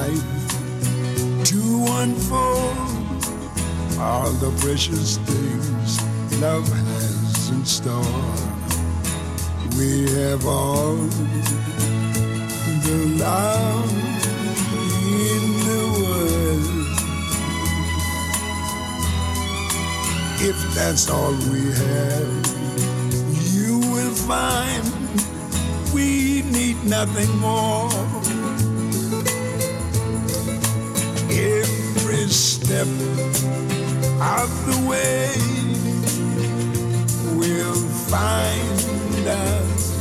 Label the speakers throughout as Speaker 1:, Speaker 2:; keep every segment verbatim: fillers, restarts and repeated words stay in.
Speaker 1: life to unfold all the precious things love has in store. We have all the love in the world. If that's all we have, you will find we need nothing more. Every step of the way will find us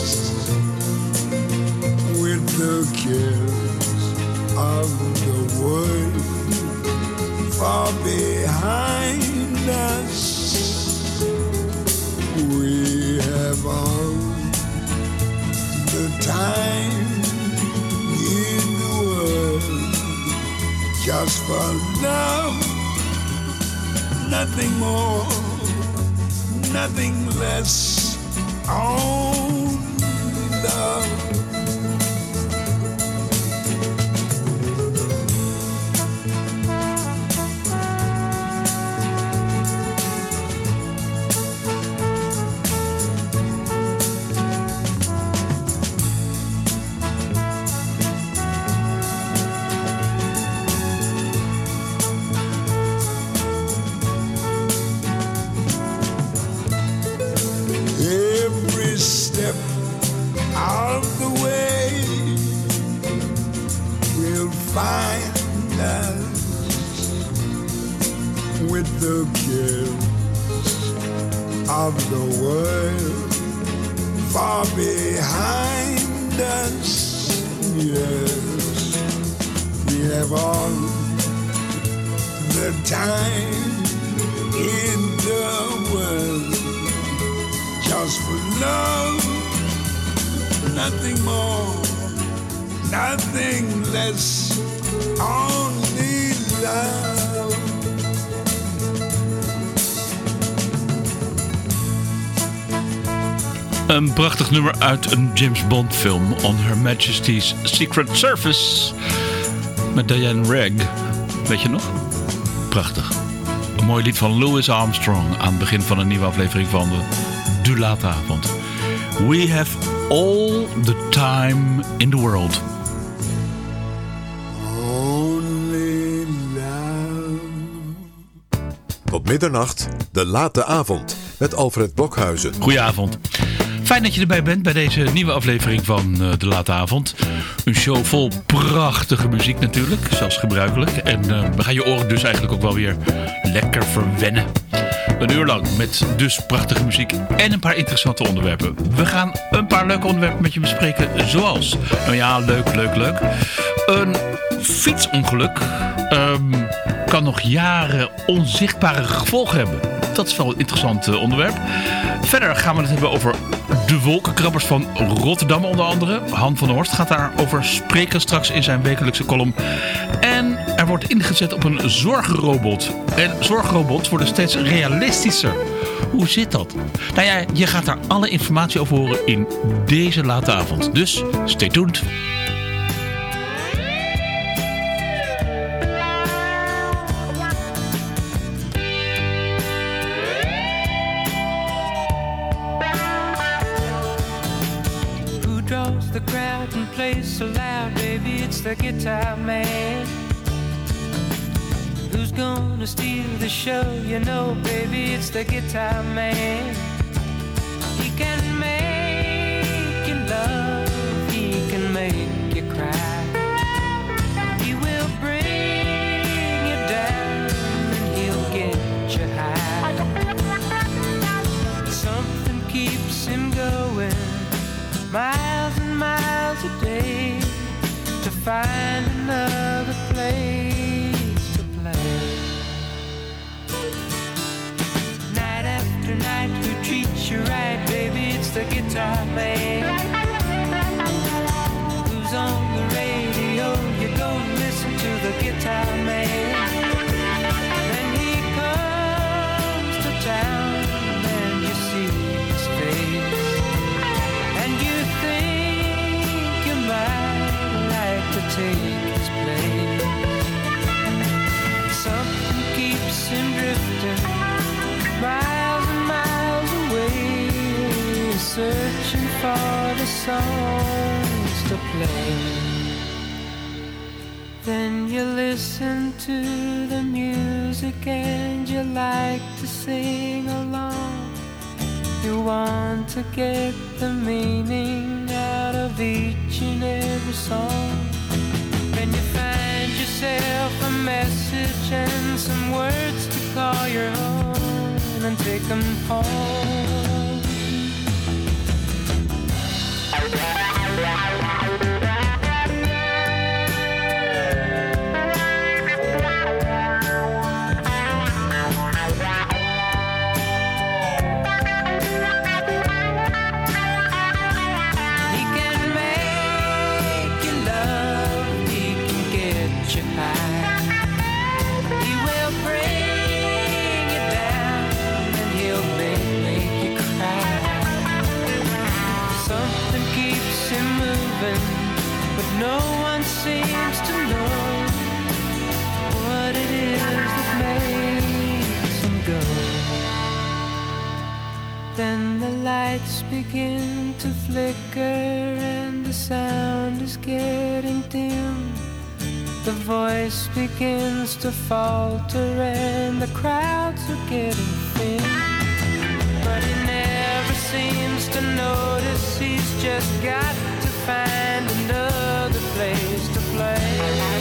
Speaker 1: with the cares of the world far behind us. We have all the time in the world just for love, nothing more, nothing less, only love. Find us with the cares of the world far behind us. Yes, we have all the time in the world just for love, nothing more, nothing less. Only love.
Speaker 2: Een prachtig nummer uit een James Bond film, On Her Majesty's Secret Service, met Diane Rigg. Weet je nog? Prachtig. Een mooi lied van Louis Armstrong aan het begin van een nieuwe aflevering van de De Late Avond. We have all the time in the world.
Speaker 3: Tot middernacht, De Late Avond, met Alfred Blokhuizen.
Speaker 2: Goedenavond. Fijn dat je erbij bent bij deze nieuwe aflevering van uh, De Late Avond. Een show vol prachtige muziek natuurlijk, zoals gebruikelijk. En uh, we gaan je oren dus eigenlijk ook wel weer lekker verwennen. Een uur lang met dus prachtige muziek en een paar interessante onderwerpen. We gaan een paar leuke onderwerpen met je bespreken, zoals... Nou ja, leuk, leuk, leuk. Een fietsongeluk um, kan nog jaren onzichtbare gevolgen hebben. Dat is wel een interessant uh, onderwerp. Verder gaan we het hebben over de wolkenkrabbers van Rotterdam onder andere. Han van der Horst gaat daarover spreken straks in zijn wekelijkse column. En er wordt ingezet op een zorgrobot. En zorgrobots worden steeds realistischer. Hoe zit dat? Nou ja, je gaat daar alle informatie over horen in deze late avond. Dus stay tuned.
Speaker 4: The crowd and plays so loud, baby, it's the guitar man. Who's gonna steal the show? You know, baby, it's the guitar man. He can make you love, he can make you cry. He will bring you down and he'll get you high. Something keeps him going miles and miles a day to find another place to play. Night after night, who treats you right, baby, it's the guitar man. Who's on the radio, you go listen to the guitar man. Then he comes to town and you see his face. And you think you might like to take his place. for the songs to play. Then you listen to the music and you like to sing along. You want to get the meaning out of each and every song. Then you find yourself a message and some words to call your own and take them home. No one seems to know what it is that makes him go. Then the lights begin to flicker and the sound is getting dim. The voice begins to falter and the crowds are getting thin. But he never seems to notice, he's just got to find another place to play.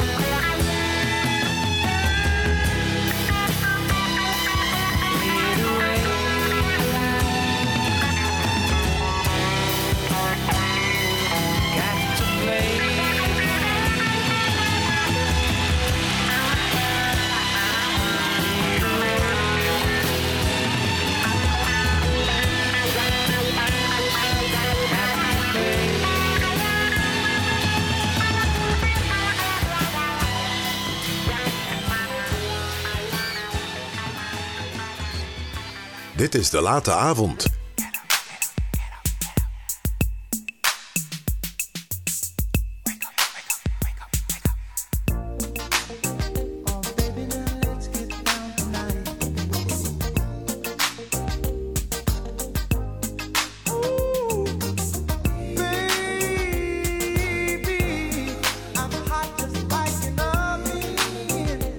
Speaker 4: Lead away. Got to play.
Speaker 3: Dit is De Late Avond.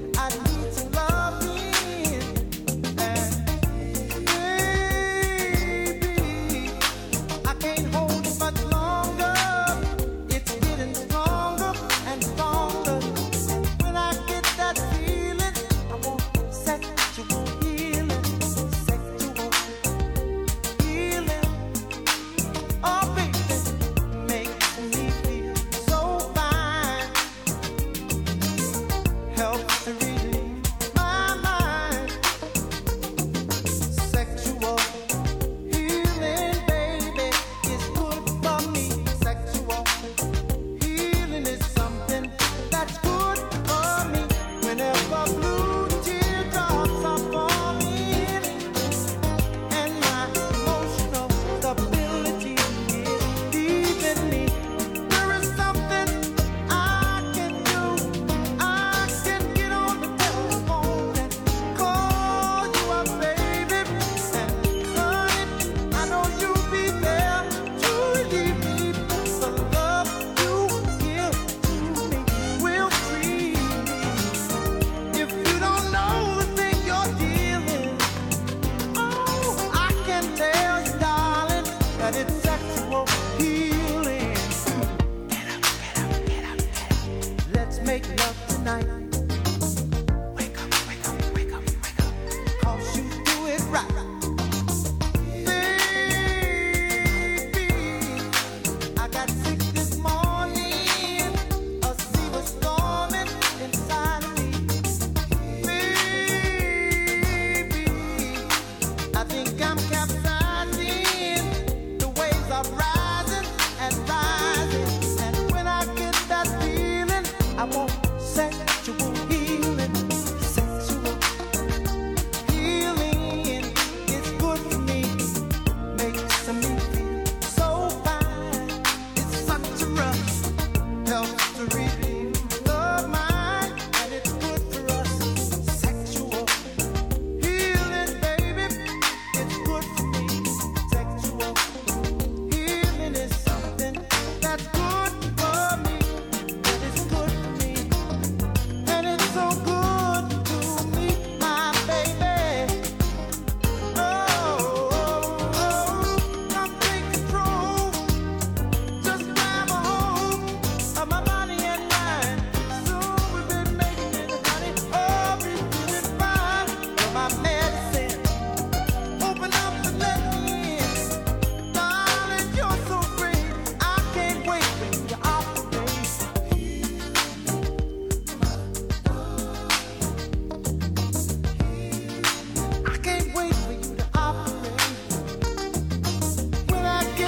Speaker 5: Baby,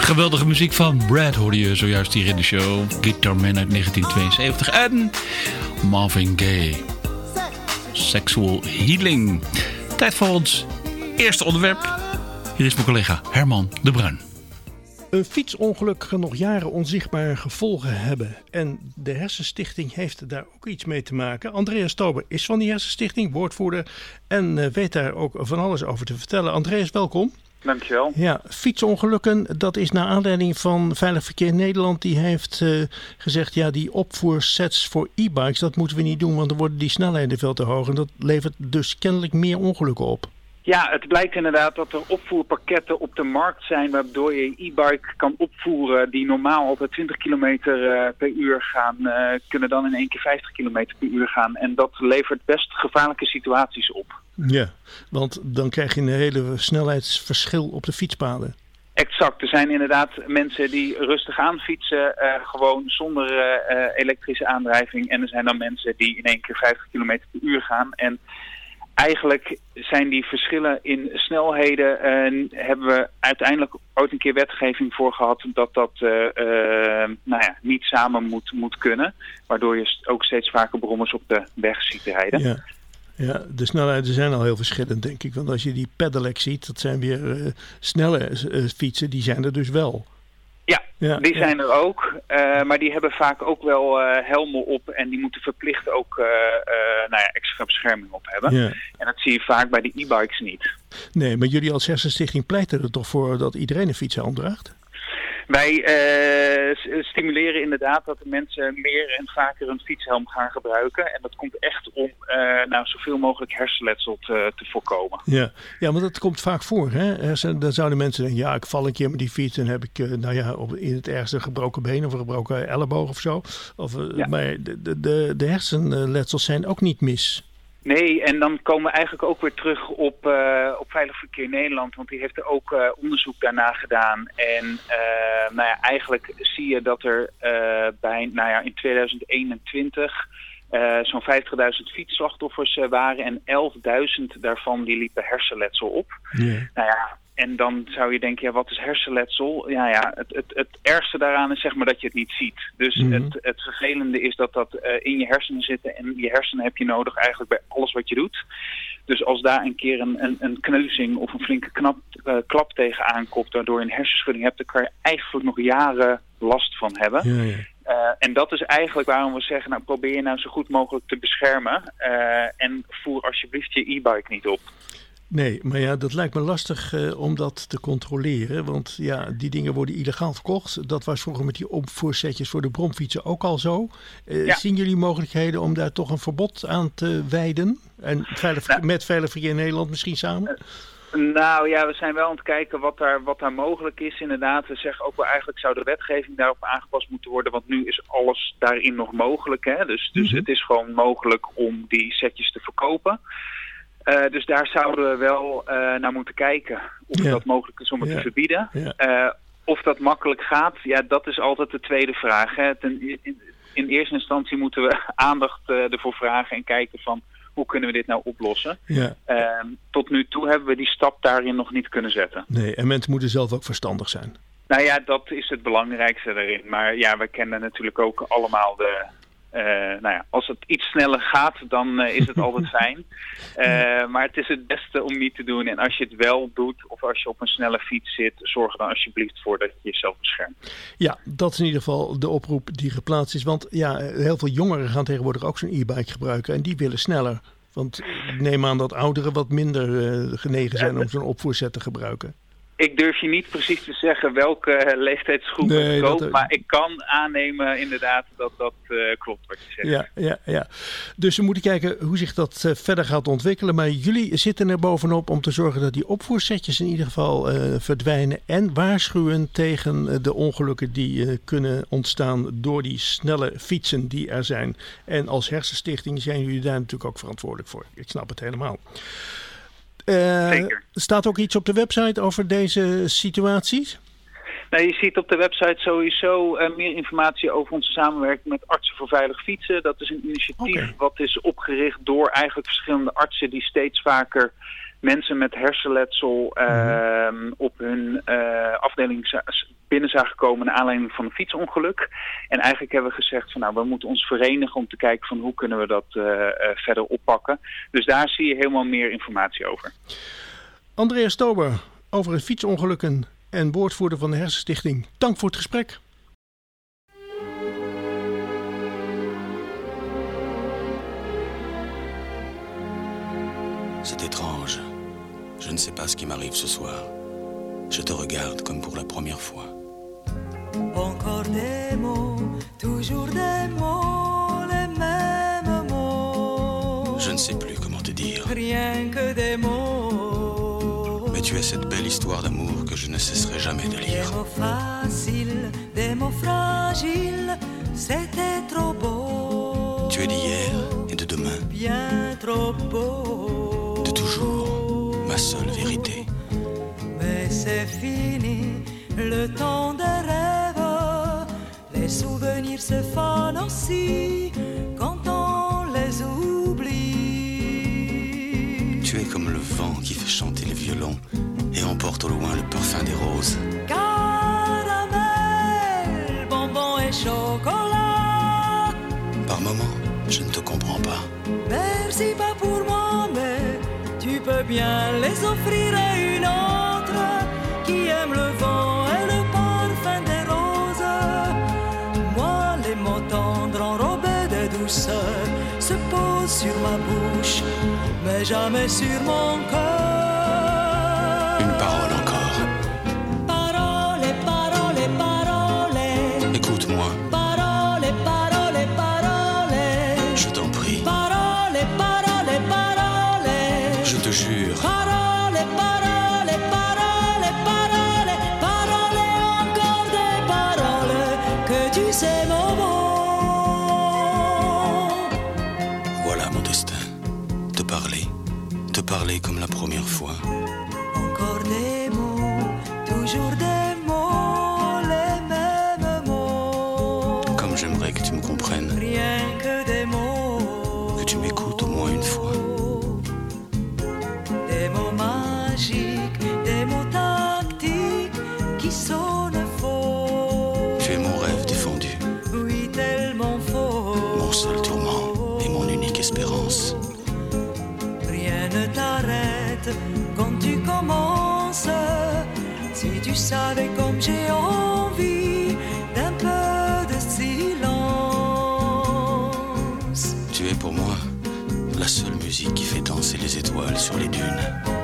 Speaker 2: Geweldige muziek van Brad hoorde je zojuist hier in de show. Guitar Man uit negentien tweeënzeventig en Marvin Gaye. Sexual Healing. Tijd voor ons eerste onderwerp. Hier is mijn collega Herman de Bruin.
Speaker 5: Een fietsongeluk kan nog jaren onzichtbare gevolgen hebben. En de Hersenstichting heeft daar ook iets mee te maken. Andreas Tober is van die Hersenstichting, woordvoerder. En weet daar ook van alles over te vertellen. Andreas, welkom.
Speaker 6: Dankjewel.
Speaker 5: Ja, fietsongelukken, dat is naar aanleiding van Veilig Verkeer Nederland. Die heeft uh, gezegd, ja, die opvoersets voor e-bikes, dat moeten we niet doen, want dan worden die snelheden veel te hoog. En dat levert dus kennelijk meer ongelukken op.
Speaker 6: Ja, het blijkt inderdaad dat er opvoerpakketten op de markt zijn waardoor je e-bike kan opvoeren die normaal altijd twintig kilometer uh, per uur gaan, uh, kunnen dan in één keer vijftig kilometer per uur gaan. En dat levert best gevaarlijke situaties op.
Speaker 5: Ja, want dan krijg je een hele snelheidsverschil op de fietspaden.
Speaker 6: Exact. Er zijn inderdaad mensen die rustig aan fietsen, uh, gewoon zonder uh, uh, elektrische aandrijving. En er zijn dan mensen die in één keer vijftig kilometer per uur gaan. En eigenlijk zijn die verschillen in snelheden, uh, hebben we uiteindelijk ooit een keer wetgeving voor gehad dat dat uh, uh, nou ja, niet samen moet, moet kunnen. Waardoor je ook steeds vaker brommers op de weg ziet rijden.
Speaker 5: Ja. Ja, de snelheden zijn al heel verschillend, denk ik. Want als je die pedelec ziet, dat zijn weer uh, snelle uh, fietsen, die zijn er dus wel.
Speaker 6: Ja, ja die ja. zijn er ook. Uh, maar die hebben vaak ook wel uh, helmen op en die moeten verplicht ook uh, uh, nou ja, extra bescherming op hebben. Ja. En dat zie je vaak bij de e-bikes niet.
Speaker 5: Nee, maar jullie als Hersenstichting pleiten er toch voor dat iedereen een fietshelm draagt?
Speaker 6: Wij uh, stimuleren inderdaad dat de mensen meer en vaker een fietshelm gaan gebruiken. En dat komt echt om uh, nou, zoveel mogelijk hersenletsel te, te voorkomen.
Speaker 5: Ja. ja, maar dat komt vaak voor. Hè? Dan zouden mensen denken, ja, ik val een keer met die fiets en heb ik uh, nou ja, op, in het ergste gebroken been of een gebroken elleboog of zo. Of, uh, ja. Maar de, de, de, de hersenletsels zijn ook niet mis.
Speaker 6: Nee, en dan komen we eigenlijk ook weer terug op, uh, op Veilig Verkeer Nederland, want die heeft er ook uh, onderzoek daarna gedaan. En uh, nou ja, eigenlijk zie je dat er uh, bij, nou ja, in tweeduizend eenentwintig uh, zo'n vijftigduizend fietsslachtoffers uh, waren en elfduizend daarvan die liepen hersenletsel op. Yeah. Nou ja, en dan zou je denken, ja, wat is hersenletsel? Ja, ja, het, het, het ergste daaraan is zeg maar dat je het niet ziet. Dus mm-hmm. het, het vervelende is dat dat uh, in je hersenen zit. En je hersenen heb je nodig eigenlijk bij alles wat je doet. Dus als daar een keer een, een, een kneuzing of een flinke knap, uh, klap tegenaan komt, waardoor je een hersenschudding hebt, dan kan je eigenlijk nog jaren last van hebben. Ja, ja. Uh, en dat is eigenlijk waarom we zeggen, nou probeer je nou zo goed mogelijk te beschermen. Uh, en voer alsjeblieft je e-bike niet op.
Speaker 5: Nee, maar ja, dat lijkt me lastig uh, om dat te controleren. Want ja, die dingen worden illegaal verkocht. Dat was vroeger met die opvoersetjes voor de bromfietsen ook al zo. Uh, ja. Zien jullie mogelijkheden om daar toch een verbod aan te wijden? En veilig, nou, met Veilig Verkeer Nederland misschien samen?
Speaker 6: Uh, nou ja, we zijn wel aan het kijken wat daar, wat daar mogelijk is. Inderdaad, we zeggen ook wel eigenlijk zou de wetgeving daarop aangepast moeten worden. Want nu is alles daarin nog mogelijk. Hè? Dus, dus mm-hmm. het is gewoon mogelijk om die setjes te verkopen. Uh, dus daar zouden we wel uh, naar moeten kijken of ja. dat mogelijk is om het ja. te verbieden. Ja. Uh, of dat makkelijk gaat, ja, dat is altijd de tweede vraag. Hè. Ten, in, in eerste instantie moeten we aandacht uh, ervoor vragen en kijken van hoe kunnen we dit nou oplossen. Ja. Uh, tot nu toe hebben we die stap daarin nog niet kunnen zetten.
Speaker 5: Nee, en mensen moeten zelf ook verstandig zijn.
Speaker 6: Nou ja, dat is het belangrijkste daarin. Maar ja, we kennen natuurlijk ook allemaal de... Uh, nou ja, als het iets sneller gaat, dan uh, is het altijd fijn. Uh, maar het is het beste om niet te doen. En als je het wel doet, of als je op een snelle fiets zit, zorg er dan alsjeblieft voor dat je jezelf beschermt.
Speaker 5: Ja, dat is in ieder geval de oproep die geplaatst is. Want ja, heel veel jongeren gaan tegenwoordig ook zo'n e-bike gebruiken. En die willen sneller. Want ik neem aan dat ouderen wat minder uh, genegen zijn om zo'n opvoerset te gebruiken.
Speaker 6: Ik durf je niet precies te zeggen welke uh, leeftijdsgroep nee, het koopt, dat, maar ik kan aannemen inderdaad dat dat uh, klopt wat je zegt.
Speaker 5: Ja, ja, ja. Dus we moeten kijken hoe zich dat uh, verder gaat ontwikkelen. Maar jullie zitten er bovenop om te zorgen dat die opvoersetjes in ieder geval uh, verdwijnen. En waarschuwen tegen uh, de ongelukken die uh, kunnen ontstaan door die snelle fietsen die er zijn. En als Hersenstichting zijn jullie daar natuurlijk ook verantwoordelijk voor. Ik snap het helemaal. Uh, Zeker. Staat ook iets op de website over deze situaties?
Speaker 6: Nou, je ziet op de website sowieso uh, meer informatie over onze samenwerking met Artsen voor Veilig Fietsen. Dat is een initiatief okay. wat is opgericht door eigenlijk verschillende artsen die steeds vaker mensen met hersenletsel uh, mm. op hun uh, afdeling binnen zagen komen naar aanleiding van een fietsongeluk. En eigenlijk hebben we gezegd van nou, we moeten ons verenigen om te kijken van hoe kunnen we dat uh, uh, verder oppakken. Dus daar zie je helemaal meer informatie over.
Speaker 5: Andreas Tober over het fietsongelukken en woordvoerder van de Hersenstichting. Dank voor het gesprek.
Speaker 7: C'est étrange. Je ne sais pas ce qui m'arrive ce soir. Je te regarde comme pour la première fois.
Speaker 8: Encore des mots, toujours des mots, les mêmes mots.
Speaker 7: Je ne sais plus comment te dire.
Speaker 8: Rien que des mots.
Speaker 7: Mais tu es cette belle histoire d'amour que je ne cesserai jamais de lire.
Speaker 8: Des mots faciles, des mots fragiles, c'était trop beau.
Speaker 7: Tu es d'hier et de demain.
Speaker 8: Bien trop beau.
Speaker 7: De toujours, ma seule vérité.
Speaker 8: Mais c'est fini, le temps des rêves. Les souvenirs se fanent aussi quand on les oublie.
Speaker 7: Tu es comme le vent qui fait chanter les violons et emporte au loin le parfum des roses.
Speaker 8: Caramel, bonbons et chocolat.
Speaker 7: Par moments, je ne te comprends pas.
Speaker 8: Merci pas pour moi, mais tu peux bien les offrir à une autre qui aime le vent et le parfum des roses. Moi, les mots tendres enrobés de douceur se posent sur ma bouche, mais jamais sur mon cœur.
Speaker 7: Une parole encore.
Speaker 8: Parole, parole, parole.
Speaker 7: Écoute-moi.
Speaker 8: Parole, parole, parole.
Speaker 7: Je t'en prie.
Speaker 8: Parole, parole, parole.
Speaker 7: Je te jure.
Speaker 8: Parole, parole, parole, parole. Parole, encore des paroles que tu sais mon mot.
Speaker 7: Voilà mon destin. Te parler. Te parler comme la première fois.
Speaker 8: Encore des mots, toujours des mots, les mêmes mots.
Speaker 7: Comme j'aimerais que tu me comprennes.
Speaker 8: Rien que des mots.
Speaker 7: Que tu m'écoutes au moins une fois.
Speaker 8: Des mots magiques, des mots tactiques qui sonnent faux.
Speaker 7: Tu es mon rêve défendu.
Speaker 8: Oui, tellement faux.
Speaker 7: Mon seul tourment et mon unique espérance.
Speaker 8: Rien ne t'arrête quand tu commences. Si tu savais comme j'ai envie d'un peu de silence.
Speaker 7: Tu es pour moi la seule musique qui fait danser les étoiles sur les dunes.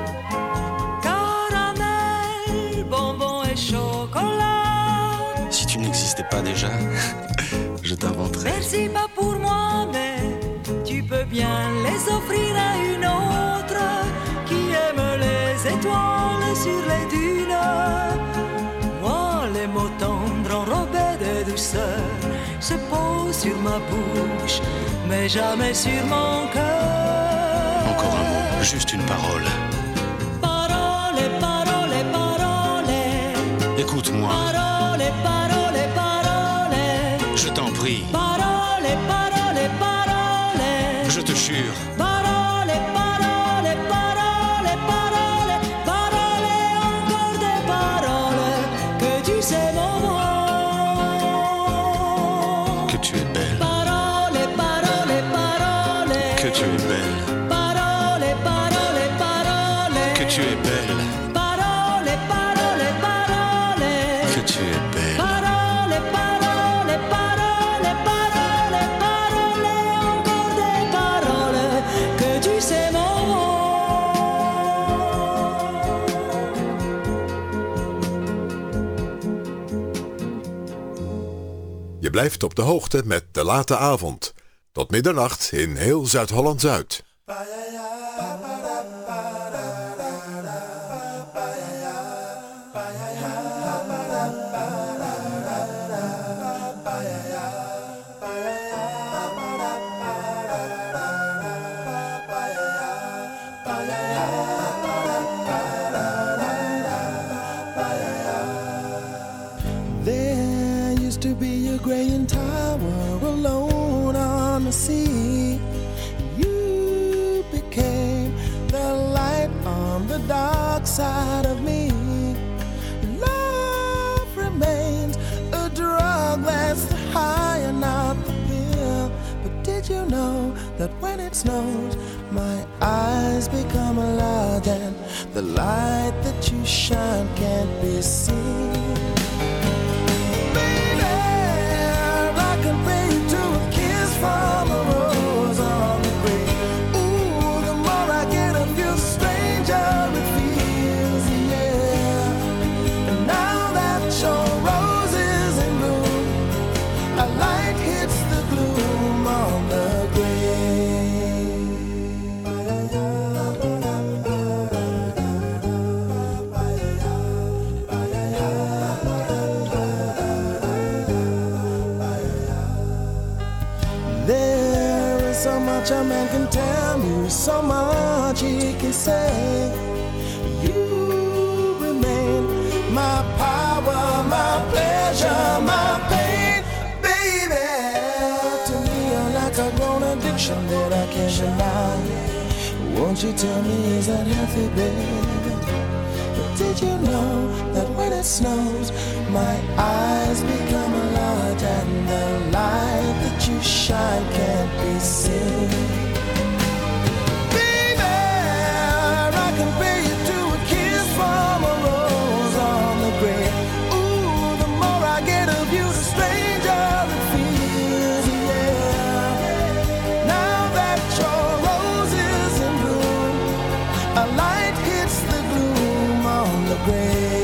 Speaker 8: Caramel, bonbons et chocolat.
Speaker 7: Si tu n'existais pas déjà, je t'inventerais.
Speaker 8: Merci pas pour moi, mais tu peux bien les offrir à une autre qui aime les étoiles sur les dunes. Moi, les mots tendres enrobés de douceur se posent sur ma bouche, mais jamais sur mon cœur.
Speaker 7: Encore un mot, juste une parole.
Speaker 8: Parole, parole, parole.
Speaker 7: Écoute-moi.
Speaker 8: Parole, parole, parole.
Speaker 7: Je t'en prie.
Speaker 8: Parole, parole, parole.
Speaker 7: Je te jure.
Speaker 8: Parole, parole, parole, parole. Parole, encore des paroles que tu sais mon mot.
Speaker 7: Que tu es belle.
Speaker 8: Parole, parole, parole.
Speaker 7: Que tu es belle.
Speaker 8: Parole, parole, parole.
Speaker 7: Que tu es belle.
Speaker 8: Parole, parole, parole.
Speaker 7: Que tu es belle.
Speaker 8: Parole, parole, parole, parole, parole, encore des paroles que tu sais mon
Speaker 3: Je blijft op de hoogte met De Late Avond. Tot middernacht in heel Zuid-Holland-Zuid.
Speaker 9: There used to be a graying tower alone on the sea. You became the light on inside of me. Love remains a drug that's the high and not the pill. But did you know that when it snows, my eyes become large and the light that you shine can't be seen? Baby, I compare you to a kiss from a rose on the grave. Ooh, the more I get of you, the stranger it feels, yeah. And now that your rose is in bloom, a light hits the gloom on the grave. There is so much a man can tell you, so much he can say. You remain my power, my pleasure, my pain, baby. To me, you're like a grown addiction that I can't deny. Won't you tell me, is that healthy, baby? But did you know that when it snows, my eyes become large and the light that you shine can't be seen? Baby, I compare you to a kiss from a rose on the grave. Ooh, the more I get of you, the stranger it feels, yeah. Now that your rose is in bloom, a light hits the gloom on the grave.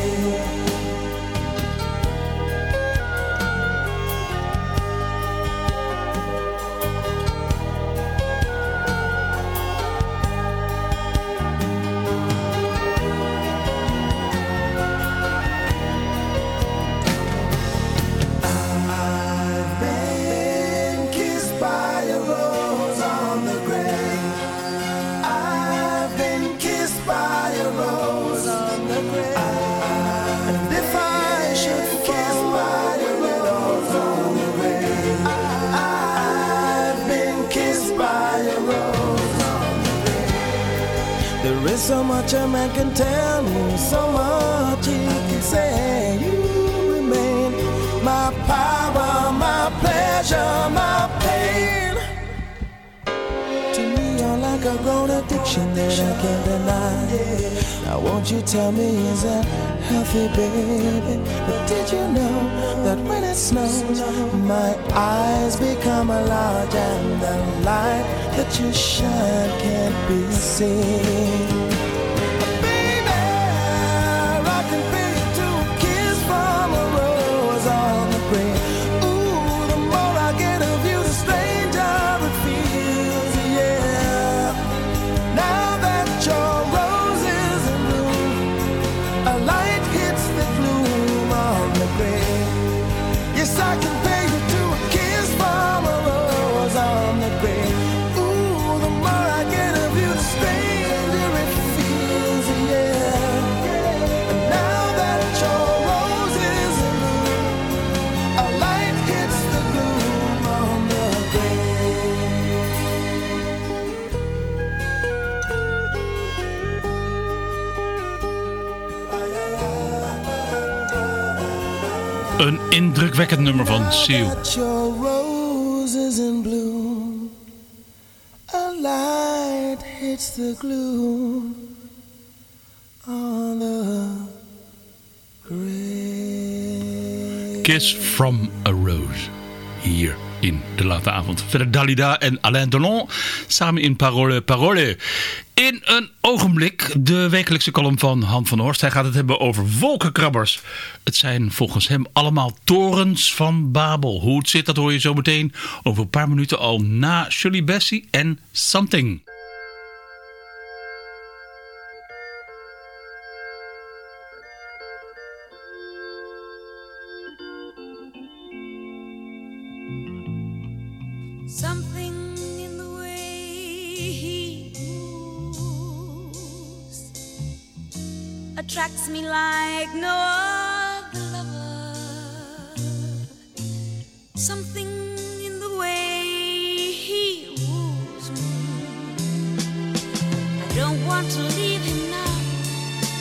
Speaker 9: I've been kissed by a rose on the grave. I've been kissed by a rose on the grave. And if I should kiss by a rose on the grave, I've been kissed by a rose on the grave. There is so much a man can tell me, so much he can say. You remain my power, my pleasure, my pain. To me, you're like a grown addiction that I can't deny. Now won't you tell me, is that healthy, baby? But did you know that when it snows, my eyes become large and the light that you shine can't be seen? Baby, I compare you to a kiss from a rose on the grave. Ooh, the more I get of you, the stranger it feels, yeah. Now that your rose is in bloom, a light hits the gloom on the grave. Yes, I compare you to a kiss from a rose on the grave. Ooh, the more I get of you, the stranger it feels, yeah. And now that your rose is in bloom, a light hits the gloom on the grave.
Speaker 2: Een indrukwekkend nummer van Seal.
Speaker 9: That your rose is in bloom, a light hits the gloom on the grave.
Speaker 2: Kiss from a Rose. Hier in De Late Avond. Verder Dalida en Alain Delon samen in Parole Parole. In een ogenblik de wekelijkse column van Han van Horst. Hij gaat het hebben over wolkenkrabbers. Het zijn volgens hem allemaal torens van Babel. Hoe het zit, dat hoor je zo meteen over een paar minuten al na Shirley Bassey en Something.
Speaker 8: Something in the way he moves attracts me like no other lover. Something in the way he woos me. I don't want to leave him now.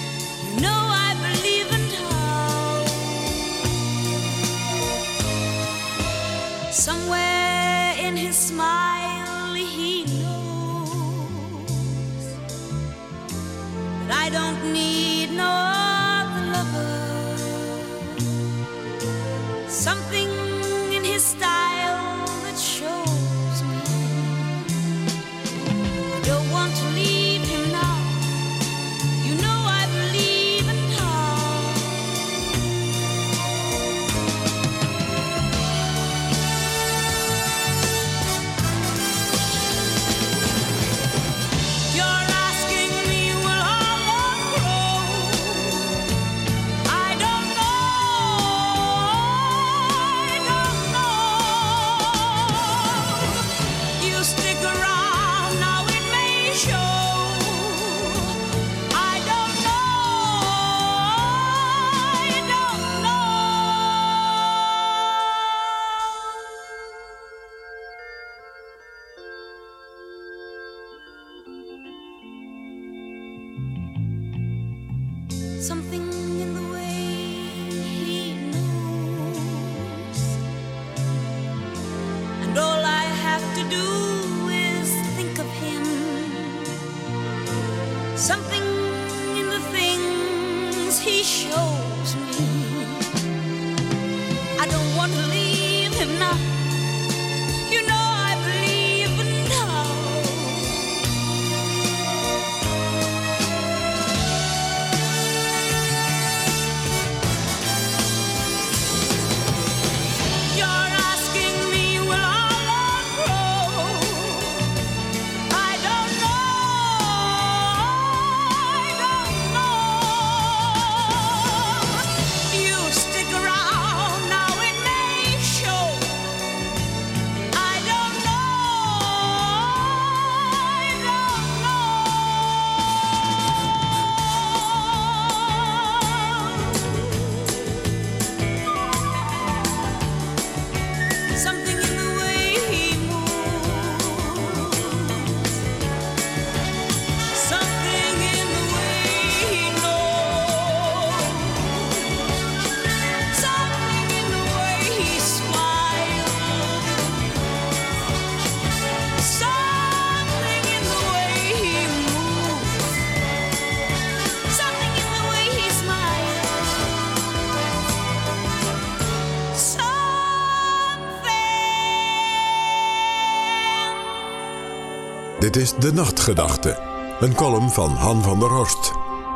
Speaker 3: Dit is De Nachtgedachte, een column van Han van der Horst.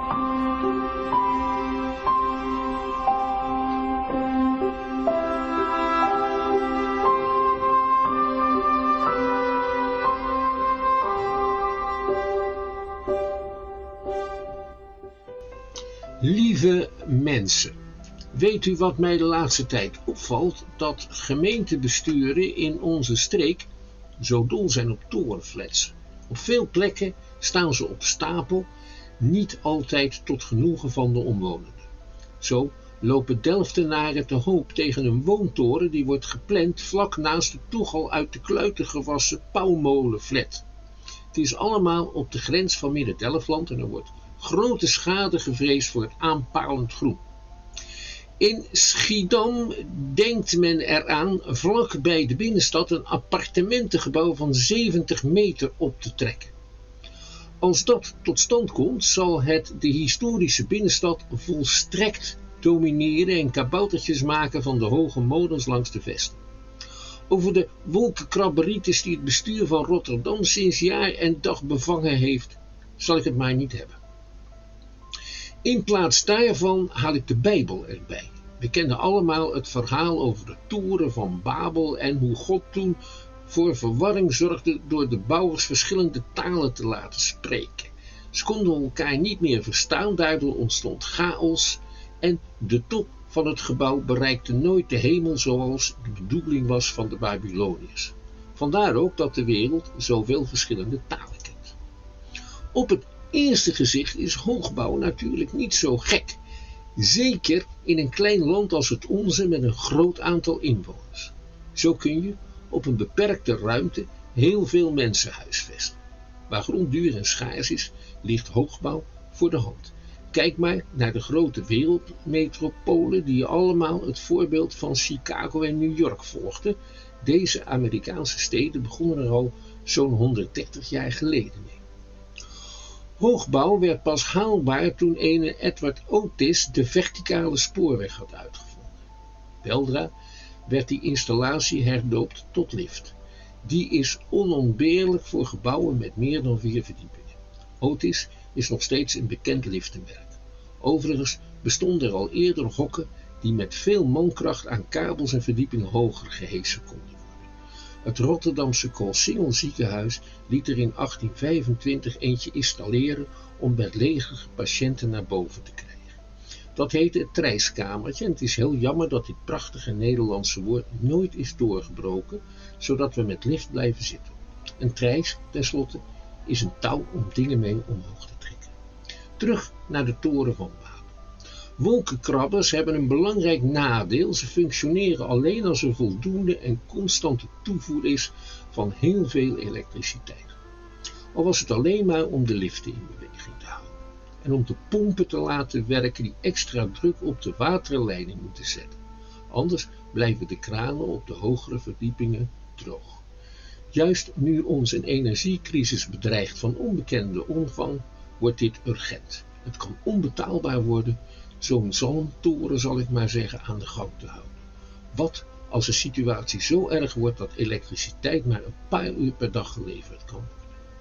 Speaker 10: Lieve mensen, weet u wat mij de laatste tijd opvalt? Dat gemeentebesturen in onze streek zo dol zijn op torenflats. Op veel plekken staan ze op stapel, niet altijd tot genoegen van de omwonenden. Zo lopen Delftenaren te hoop tegen een woontoren die wordt gepland vlak naast de toch al uit de kluiten gewassen Pauwmolenflat. Het is allemaal op de grens van Midden-Delfland en er wordt grote schade gevreesd voor het aanpalend groen. In Schiedam denkt men eraan vlak bij de binnenstad een appartementengebouw van zeventig meter op te trekken. Als dat tot stand komt, zal het de historische binnenstad volstrekt domineren en kaboutertjes maken van de hoge molens langs de vesten. Over de wolkenkrabberitis die het bestuur van Rotterdam sinds jaar en dag bevangen heeft, zal ik het maar niet hebben. In plaats daarvan haal ik de Bijbel erbij. We kennen allemaal het verhaal over de toren van Babel en hoe God toen voor verwarring zorgde door de bouwers verschillende talen te laten spreken. Ze konden elkaar niet meer verstaan, daardoor ontstond chaos en de top van het gebouw bereikte nooit de hemel zoals de bedoeling was van de Babyloniërs. Vandaar ook dat de wereld zoveel verschillende talen kent. Op het eerste gezicht is hoogbouw natuurlijk niet zo gek. Zeker in een klein land als het onze met een groot aantal inwoners. Zo kun je op een beperkte ruimte heel veel mensen huisvesten. Waar grond duur en schaars is, ligt hoogbouw voor de hand. Kijk maar naar de grote wereldmetropolen die allemaal het voorbeeld van Chicago en New York volgden. Deze Amerikaanse steden begonnen er al zo'n honderddertig jaar geleden mee. Hoogbouw werd pas haalbaar toen ene Edward Otis de verticale spoorweg had uitgevonden. Weldra werd die installatie herdoopt tot lift. Die is onontbeerlijk voor gebouwen met meer dan vier verdiepingen. Otis is nog steeds een bekend liftenmerk. Overigens bestonden er al eerder hokken die met veel mankracht aan kabels en verdiepingen hoger gehesen konden worden. Het Rotterdamse Koolsingel ziekenhuis liet er in achttien vijfentwintig eentje installeren om bedlegerige patiënten naar boven te krijgen. Dat heette het Trijskamertje en het is heel jammer dat dit prachtige Nederlandse woord nooit is doorgebroken, zodat we met lift blijven zitten. Een trijs, tenslotte, is een touw om dingen mee omhoog te trekken. Terug naar de toren van Babel. Wolkenkrabbers hebben een belangrijk nadeel. Ze functioneren alleen als er voldoende en constante toevoer is van heel veel elektriciteit. Al was het alleen maar om de liften in beweging te houden. En om de pompen te laten werken die extra druk op de waterleiding moeten zetten. Anders blijven de kranen op de hogere verdiepingen droog. Juist nu ons een energiecrisis bedreigt van onbekende omvang, wordt dit urgent. Het kan onbetaalbaar worden zo'n zalmtoren, zal ik maar zeggen, aan de gang te houden. Wat als de situatie zo erg wordt dat elektriciteit maar een paar uur per dag geleverd kan worden?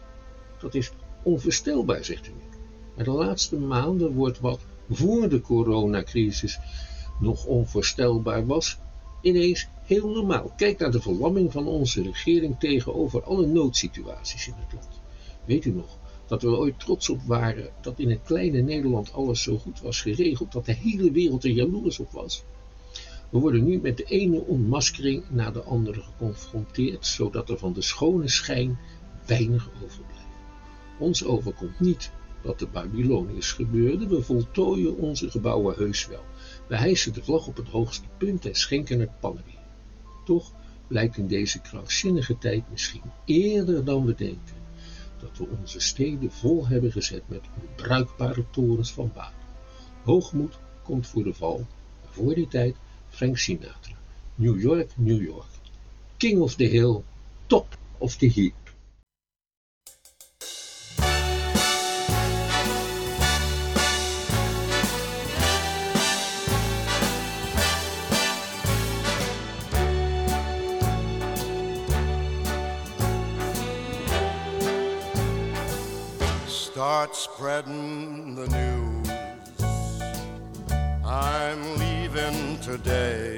Speaker 10: Dat is onvoorstelbaar, zegt u nu. Maar de laatste maanden wordt wat voor de coronacrisis nog onvoorstelbaar was, ineens heel normaal. Kijk naar de verlamming van onze regering tegenover alle noodsituaties in het land. Weet u nog dat we er ooit trots op waren dat in het kleine Nederland alles zo goed was geregeld, dat de hele wereld er jaloers op was? We worden nu met de ene ontmaskering na de andere geconfronteerd, zodat er van de schone schijn weinig overblijft. Ons overkomt niet wat de Babyloniërs gebeurde, we voltooien onze gebouwen heus wel. We hijsen de vlag op het hoogste punt en schenken het pannenweer. Toch blijkt in deze krankzinnige tijd misschien eerder dan we denken dat we onze steden vol hebben gezet met onbruikbare torens van Babel. Hoogmoed komt voor de val, maar voor die tijd Frank Sinatra. New York, New York. King of the Hill, top of the heap.
Speaker 11: start spreading the news. I'm leaving today.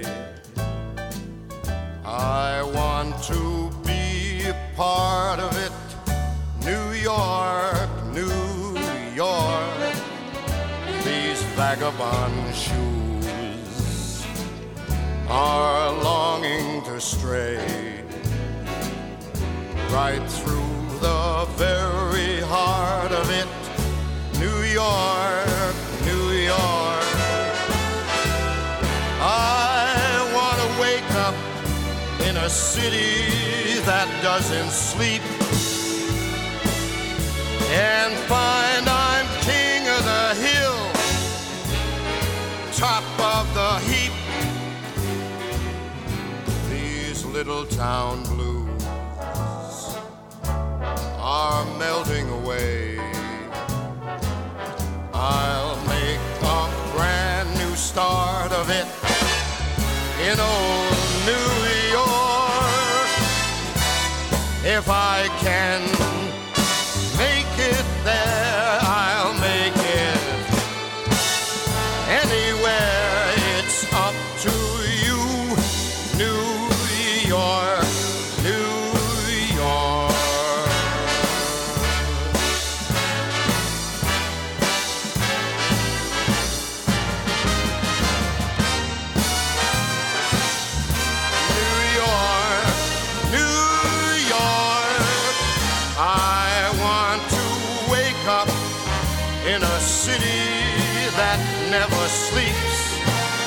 Speaker 11: I want to be a part of it. New York, New York, these vagabond shoes are longing to stray right through the very heart of it. New York, New York, I want to wake up in a city that doesn't sleep and find I'm king of the hill, top of the heap. These little town blues are melting away. I'll make a brand new start of it in old New York. If I can make it there, I'll make it anywhere. It's up to you, New York, New York. In a city that never sleeps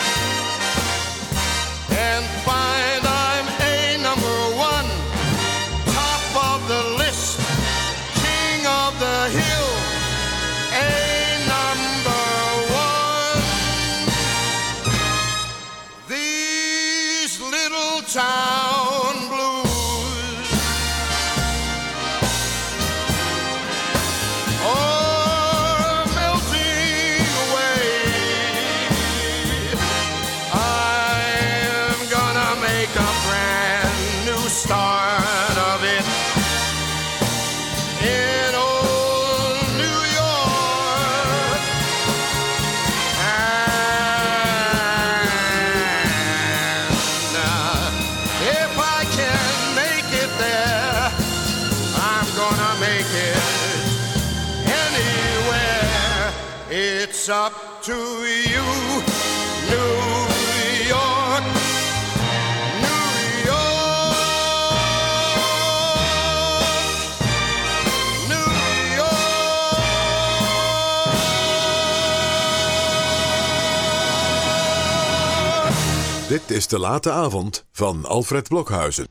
Speaker 11: and find I'm a number one, top of the list, king of the hill, a number one. These little town blues start of it in old New York. And uh, if I can make it there, I'm gonna make it anywhere. It's up to you, New York.
Speaker 3: Dit is De Late Avond van Alfred Blokhuizen.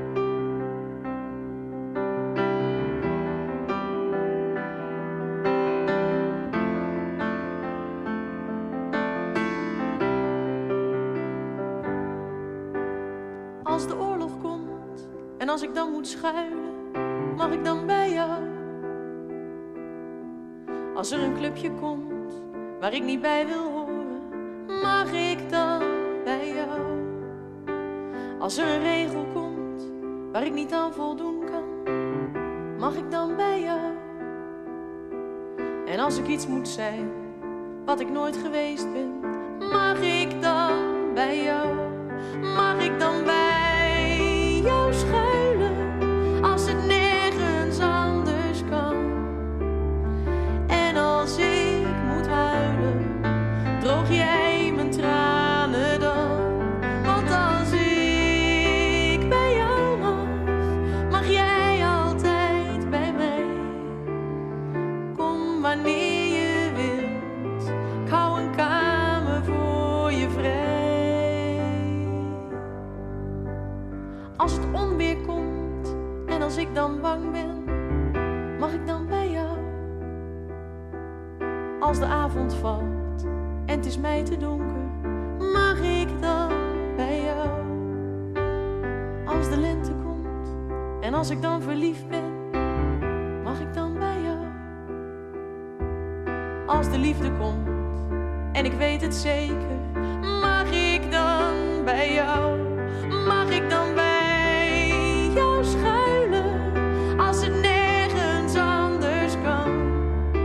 Speaker 12: Als de oorlog komt en als ik dan moet schuilen, mag ik dan bij jou? Als er een clubje komt waar ik niet bij wil horen, mag ik dan bij jou? Als er een regel komt waar ik niet aan voldoen kan, mag ik dan bij jou? En als ik iets moet zijn wat ik nooit geweest ben, mag ik dan bij jou? Mag ik dan bij jou schuilen als het nergens anders kan? En als ik moet huilen, droog jij mijn tranen dan? Want als ik bij jou mag, mag jij altijd bij mij. Kom wanneer je wilt, ik hou een kamer voor je vrij. Als het onweer komt en als ik dan bang ben, mag ik dan bij jou? Als de avond valt en het is mij te donker, mag ik dan bij jou? Als de lente komt en als ik dan verliefd ben, mag ik dan bij jou? Als de liefde komt en ik weet het zeker, mag ik dan bij jou? Mag ik dan bij jou schuilen als het nergens anders kan?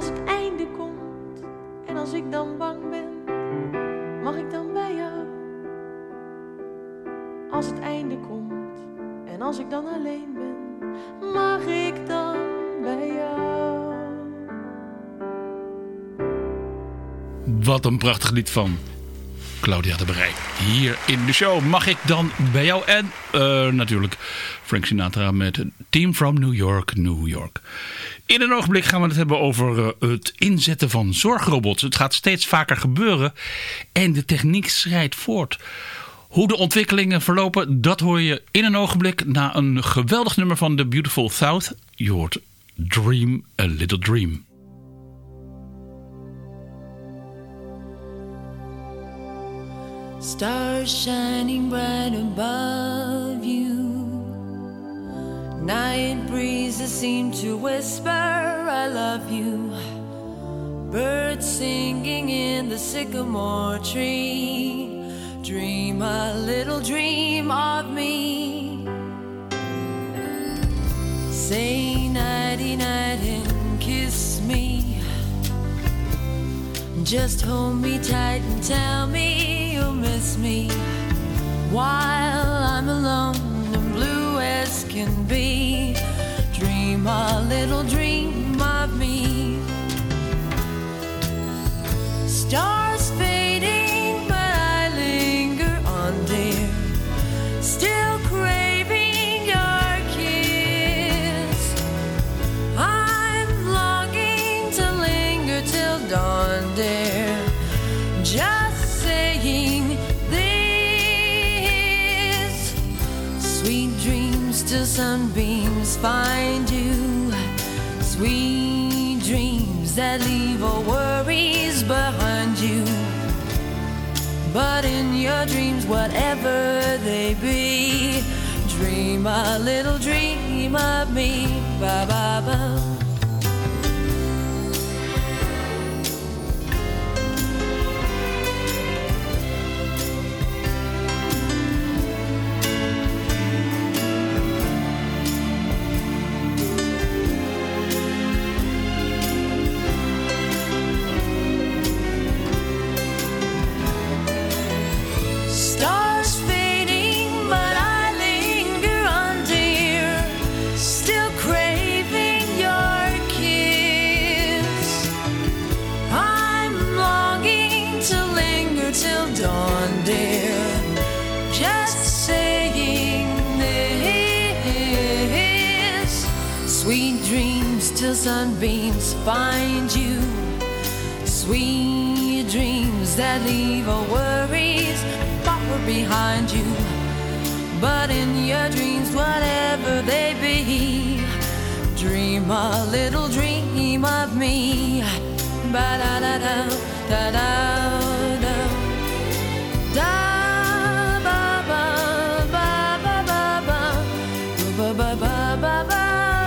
Speaker 12: Als het einde komt en als ik dan bang ben, mag ik dan bij jou? Als het einde komt en als ik dan alleen ben, mag ik dan bij jou?
Speaker 2: Wat een prachtig lied van Claudia de Brij. Hier in de show. Mag ik dan bij jou? En uh, natuurlijk Frank Sinatra met Team from New York, New York. In een ogenblik gaan we het hebben over uh, het inzetten van zorgrobots. Het gaat steeds vaker gebeuren en de techniek schrijdt voort. Hoe de ontwikkelingen verlopen, dat hoor je in een ogenblik na een geweldig nummer van The Beautiful South. Je hoort Dream a Little Dream.
Speaker 13: Stars shining bright above you. Night breezes seem to whisper, I love you. Birds singing in the sycamore tree. Dream a little dream of me. Say nighty night and kiss me. Just hold me tight and tell me you'll miss me while I'm alone and blue as can be. Dream a little dream of me. Stars fading, but I linger on, dear. Still craving your kiss. I'm longing to linger till dawn, dear. Just saying this. Sweet dreams till sunbeams find you. Sweet dreams that leave all worries behind you. But in your dreams, whatever they be, dream a little dream of me. Ba ba ba. Till sunbeams find you. Sweet dreams that leave all worries far behind you. But in your dreams, whatever they be, dream a little dream of me. Ba da da da da da da da. Ba ba ba ba ba ba ba ba ba ba ba.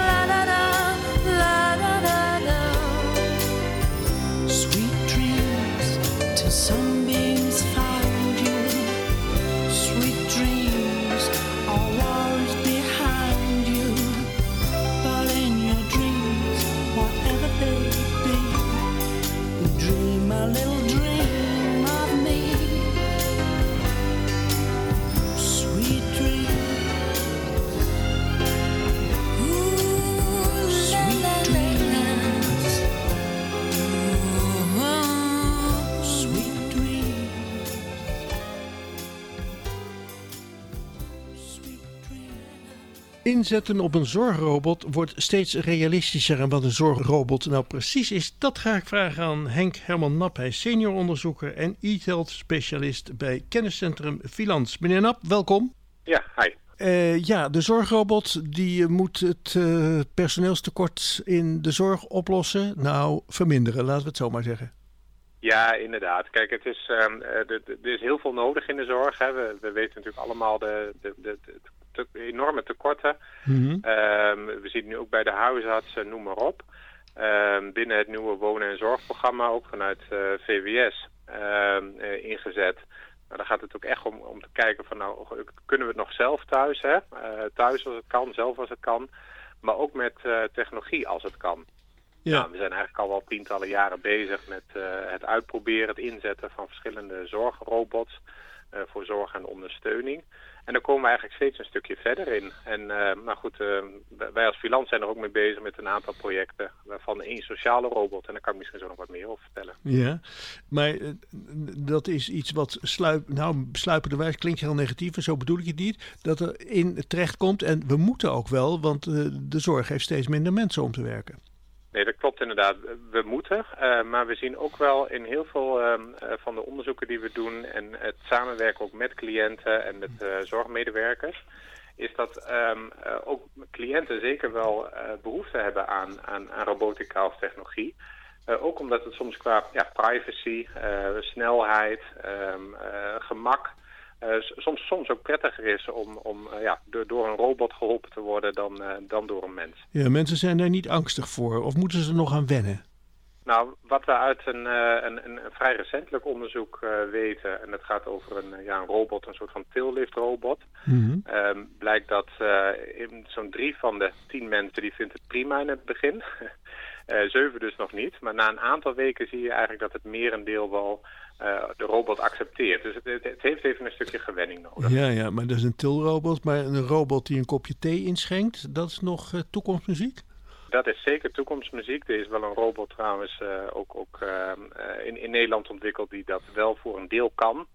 Speaker 14: Sunbeams found you. Sweet dreams are walls behind you. But in your dreams, whatever they be, dream a little dream of me. Sweet dreams. Ooh, sweet dreams.
Speaker 5: Inzetten op een zorgrobot wordt steeds realistischer. En wat een zorgrobot nou precies is, dat ga ik vragen aan Henk Herman Nap. Hij is senioronderzoeker en e-health specialist bij kenniscentrum Vilans. Meneer Nap, welkom.
Speaker 15: Ja, hi.
Speaker 5: Uh, ja, de zorgrobot die moet het uh, personeelstekort in de zorg oplossen. Nou, verminderen, laten we het zo maar zeggen.
Speaker 15: Ja, inderdaad. Kijk, het is, um, er, er is heel veel nodig in de zorg. Hè. We, we weten natuurlijk allemaal de, de, de, de te, enorme tekorten. Mm-hmm. Um, we zien het nu ook bij de huisartsen, noem maar op. Um, binnen het nieuwe wonen- en zorgprogramma, ook vanuit uh, V W S, um, uh, ingezet. Maar dan gaat het ook echt om, om te kijken van, nou, kunnen we het nog zelf thuis, hè? Uh, thuis als het kan, zelf als het kan. Maar ook met uh, technologie als het kan. Ja. Nou, we zijn eigenlijk al wel tientallen jaren bezig met uh, het uitproberen, het inzetten van verschillende zorgrobots uh, voor zorg en ondersteuning. En daar komen we eigenlijk steeds een stukje verder in. En uh, nou goed, uh, wij als Filans zijn er ook mee bezig met een aantal projecten, waarvan één sociale robot. En daar kan ik misschien zo nog wat meer over vertellen.
Speaker 5: Ja, maar uh, dat is iets wat sluip, nou, sluipenderwijs klinkt heel negatief en zo bedoel ik het niet. Dat er in terechtkomt en we moeten ook wel, want uh, de zorg heeft steeds minder mensen om te werken.
Speaker 15: Nee, dat klopt inderdaad. We moeten, uh, maar we zien ook wel in heel veel uh, van de onderzoeken die we doen en het samenwerken ook met cliënten en met uh, zorgmedewerkers, is dat um, uh, ook cliënten zeker wel uh, behoefte hebben aan, aan, aan robotica of technologie. Uh, ook omdat het soms qua ja, privacy, uh, snelheid, um, uh, gemak, Uh, soms, soms ook prettiger is om, om uh, ja, door, door een robot geholpen te worden dan, uh, dan door een mens.
Speaker 5: Ja, mensen zijn daar niet angstig voor of moeten ze er nog aan wennen?
Speaker 15: Nou, wat we uit een, uh, een, een vrij recentelijk onderzoek uh, weten, en het gaat over een, uh, ja, een robot, een soort van tilliftrobot, mm-hmm. um, blijkt dat uh, in zo'n drie van de tien mensen die vindt het prima in het begin. uh, zeven dus nog niet, maar na een aantal weken zie je eigenlijk dat het merendeel wel Uh, de robot accepteert. Dus het, het, het heeft even een stukje gewenning nodig.
Speaker 5: Ja, ja, maar dat is een tilrobot. Maar een robot die een kopje thee inschenkt, dat is nog uh, toekomstmuziek?
Speaker 15: Dat is zeker toekomstmuziek. Er is wel een robot trouwens uh, ook, ook uh, in, in Nederland ontwikkeld die dat wel voor een deel kan.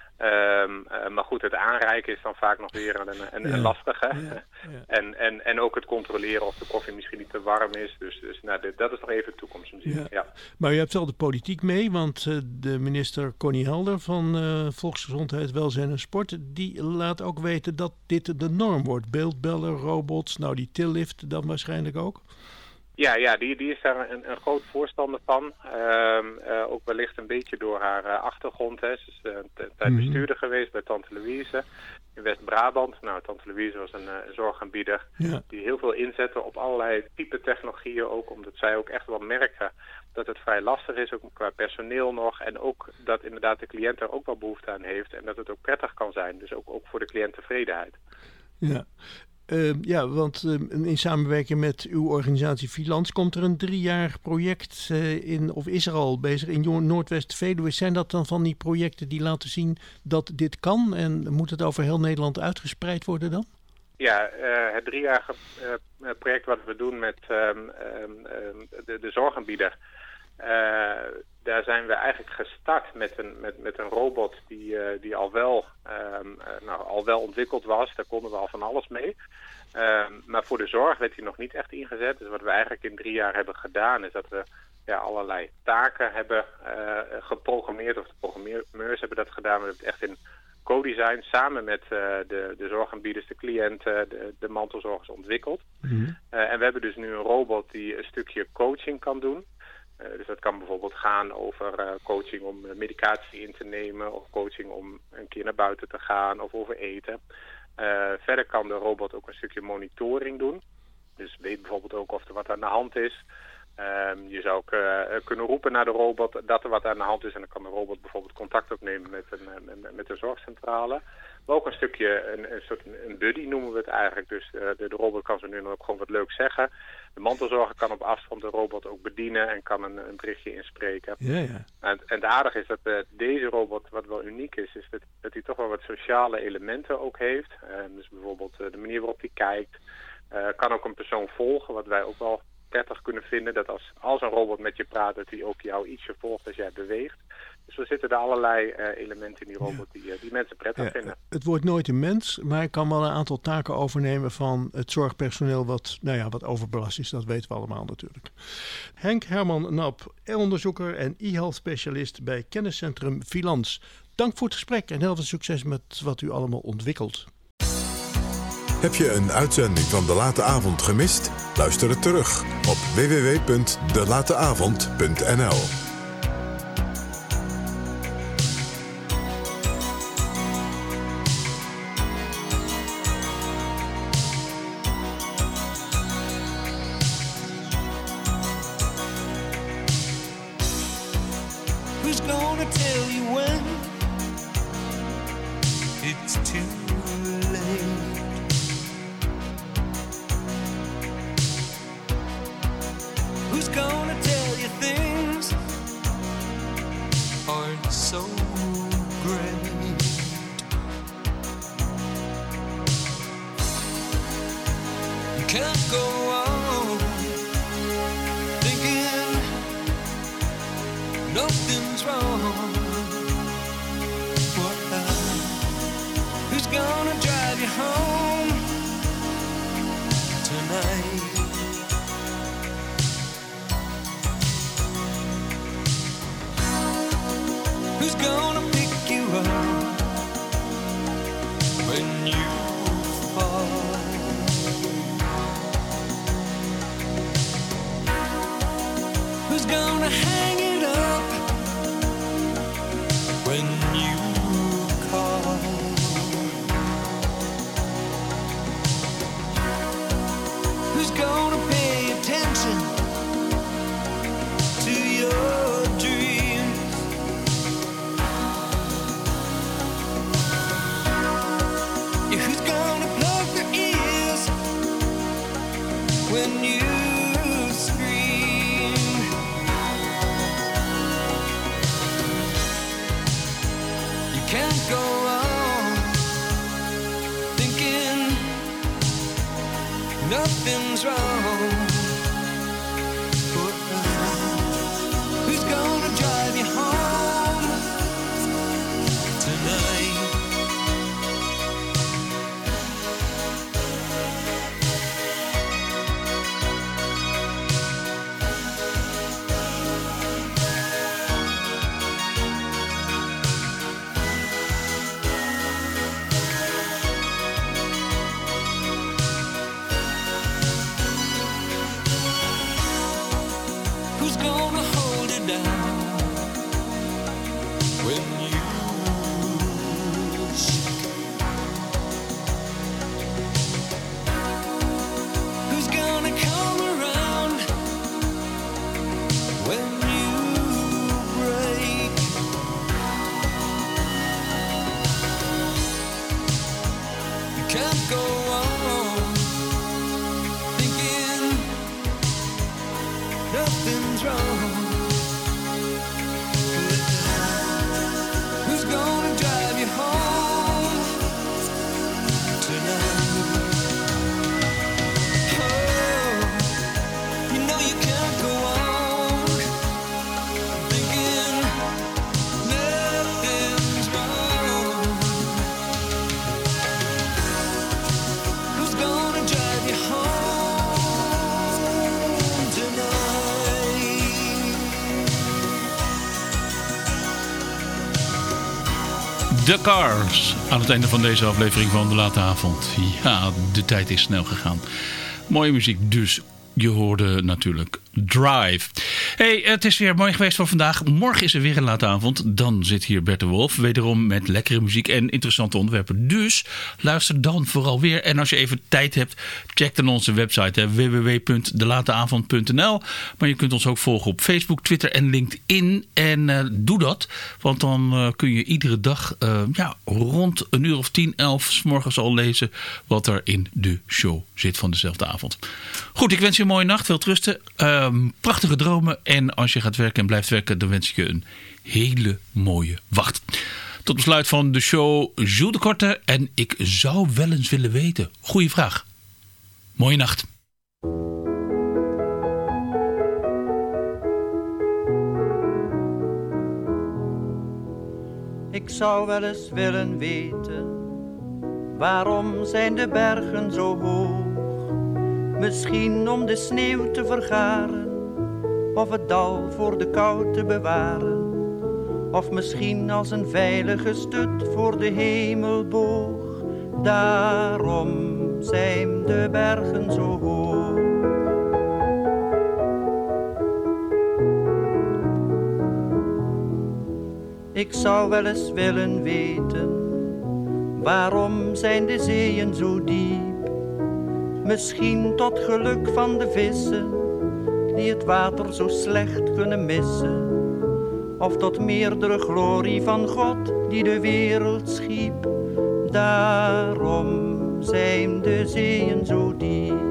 Speaker 15: Um, uh, maar goed, het aanreiken is dan vaak nog weer een, een, een ja. lastige. Ja, ja. En, en, en ook het controleren of de koffie misschien niet te warm is. Dus, dus nou, dit, dat is nog even toekomstmuziek. Ja. Ja.
Speaker 5: Maar u hebt wel de politiek mee, want uh, de minister Connie Helder van uh, Volksgezondheid, Welzijn en Sport, die laat ook weten dat dit de norm wordt. Beeldbellen, robots, nou die tillift dan waarschijnlijk ook.
Speaker 15: Ja, ja die, die is daar een, een groot voorstander van. Uh, uh, ook wellicht een beetje door haar uh, achtergrond. Hè. Ze is uh, een tijd bestuurder geweest bij Tante Louise in West-Brabant. Nou, Tante Louise was een uh, zorgaanbieder ja. die heel veel inzette op allerlei type technologieën. Ook omdat zij ook echt wel merken dat het vrij lastig is, ook qua personeel nog. En ook dat inderdaad de cliënt er ook wel behoefte aan heeft. En dat het ook prettig kan zijn. Dus ook, ook voor de cliënttevredenheid.
Speaker 5: Ja. Uh, ja, want uh, in samenwerking met uw organisatie Filans komt er een driejarig project uh, in, of is er al bezig, in Noordwest-Veluwe. Zijn dat dan van die projecten die laten zien dat dit kan en moet het over heel Nederland uitgespreid worden dan?
Speaker 15: Ja, uh, het driejarige uh, project wat we doen met um, um, de, de zorgaanbieder, uh, daar zijn we eigenlijk gestart met een, met, met een robot die, uh, die al, wel, um, uh, nou, al wel ontwikkeld was. Daar konden we al van alles mee. Um, maar voor de zorg werd hij nog niet echt ingezet. Dus wat we eigenlijk in drie jaar hebben gedaan is dat we ja, allerlei taken hebben uh, geprogrammeerd. Of de programmeurs hebben dat gedaan. We hebben het echt in co-design samen met uh, de, de zorgaanbieders, de cliënten, de, de mantelzorgers ontwikkeld. Mm-hmm. Uh, en we hebben dus nu een robot die een stukje coaching kan doen. Uh, dus dat kan bijvoorbeeld gaan over uh, coaching om uh, medicatie in te nemen of coaching om een keer naar buiten te gaan of over eten. Uh, verder kan de robot ook een stukje monitoring doen. Dus weet bijvoorbeeld ook of er wat aan de hand is. Um, je zou ook uh, kunnen roepen naar de robot dat er wat aan de hand is en dan kan de robot bijvoorbeeld contact opnemen met, een, met, met de zorgcentrale. Maar ook een stukje, een, een soort een buddy noemen we het eigenlijk. Dus uh, de, de robot kan zo nu nog ook gewoon wat leuk zeggen. De mantelzorger kan op afstand de robot ook bedienen en kan een, een berichtje inspreken.
Speaker 5: Ja, ja.
Speaker 15: En, en het aardige is dat uh, deze robot, wat wel uniek is, is dat, dat hij toch wel wat sociale elementen ook heeft. Uh, dus bijvoorbeeld uh, de manier waarop hij kijkt. Uh, kan ook een persoon volgen, wat wij ook wel prettig kunnen vinden. Dat als, als een robot met je praat, dat hij ook jou ietsje volgt als jij beweegt. Dus er zitten er allerlei uh, elementen in die robot ja. die, uh, die mensen prettig ja, vinden.
Speaker 5: Het wordt nooit een mens, maar hij kan wel een aantal taken overnemen van het zorgpersoneel wat, nou ja, wat overbelast is. Dat weten we allemaal natuurlijk. Henk Herman Nap, onderzoeker en e-health specialist bij kenniscentrum Filans. Dank voor het gesprek en heel veel succes met wat u allemaal ontwikkelt.
Speaker 3: Heb je een uitzending van De Late Avond gemist? Luister het terug op w w w punt de late avond punt n l.
Speaker 9: Who's gonna tell you when it's too late? Who's gonna
Speaker 16: so great. You can't go on thinking nothing's wrong. What now? Who's gonna drive you home tonight? Who's gonna pick you up when you fall? Who's gonna hang it up when you call? Who's gonna pay attention to your dreams? Yeah, who's gonna plug their ears when you scream? You can't go on thinking nothing's wrong. But who's gonna drive you home tonight? Who's gonna hold it down when you shake? Who's gonna come around when you break? You can't go on thinking nothing's wrong. Who's gonna drive you home tonight? Oh, you know you can't go on thinking nothing's wrong. Who's gonna drive you home tonight?
Speaker 2: The Cars. Aan het einde van deze aflevering van De Late Avond. Ja, de tijd is snel gegaan. Mooie muziek dus. Je hoorde natuurlijk Drive. Hey, het is weer mooi geweest voor vandaag. Morgen is er weer een late avond. Dan zit hier Bert de Wolf. Wederom met lekkere muziek en interessante onderwerpen. Dus luister dan vooral weer. En als je even tijd hebt, check dan onze website. w w w punt de late avond punt n l. Maar je kunt ons ook volgen op Facebook, Twitter en LinkedIn. En uh, doe dat. Want dan uh, kun je iedere dag uh, ja, rond een uur of tien, elf 's morgens al lezen wat er in de show zit van dezelfde avond. Goed, ik wens je een mooie nacht. Veel rusten. Um, prachtige dromen. En als je gaat werken en blijft werken, dan wens ik je een hele mooie wacht. Tot besluit van de show Jules de Korte. En ik zou wel eens willen weten. Goeie vraag. Mooie nacht.
Speaker 17: Ik zou wel eens willen weten, waarom zijn de bergen zo hoog? Misschien om de sneeuw te vergaren, of het dal voor de kou te bewaren. Of misschien als een veilige stut voor de hemelboog. Daarom zijn de bergen zo hoog. Ik zou wel eens willen weten, waarom zijn de zeeën zo diep? Misschien tot geluk van de vissen, die het water zo slecht kunnen missen. Of tot meerdere glorie van God, die de wereld schiep. Daarom zijn de zeeën zo diep.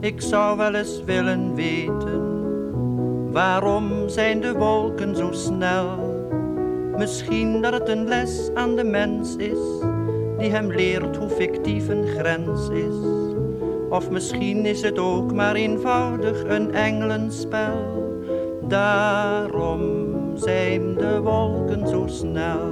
Speaker 17: Ik zou wel eens willen weten, waarom zijn de wolken zo snel? Misschien dat het een les aan de mens is, die hem leert hoe fictief een grens is. Of misschien is het ook maar eenvoudig een engelenspel. Daarom zijn de wolken zo snel.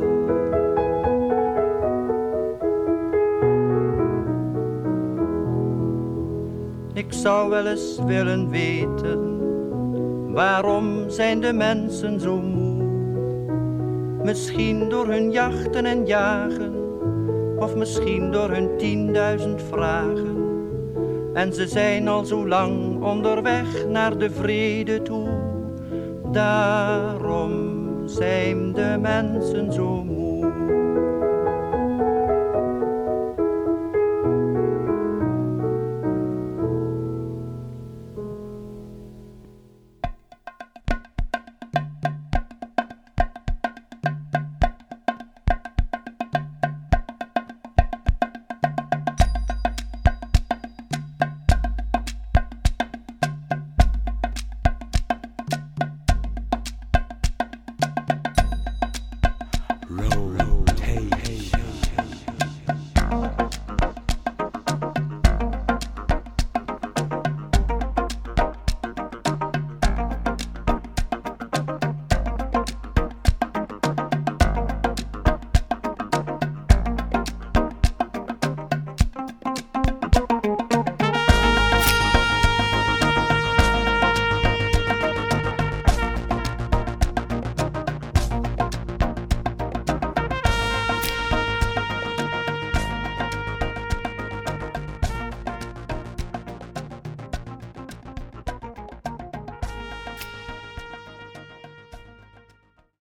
Speaker 17: Ik zou wel eens willen weten, waarom zijn de mensen zo moe? Misschien door hun jachten en jagen, of misschien door hun tienduizend vragen. En ze zijn al zo lang onderweg naar de vrede toe. Daarom zijn de mensen zo moe.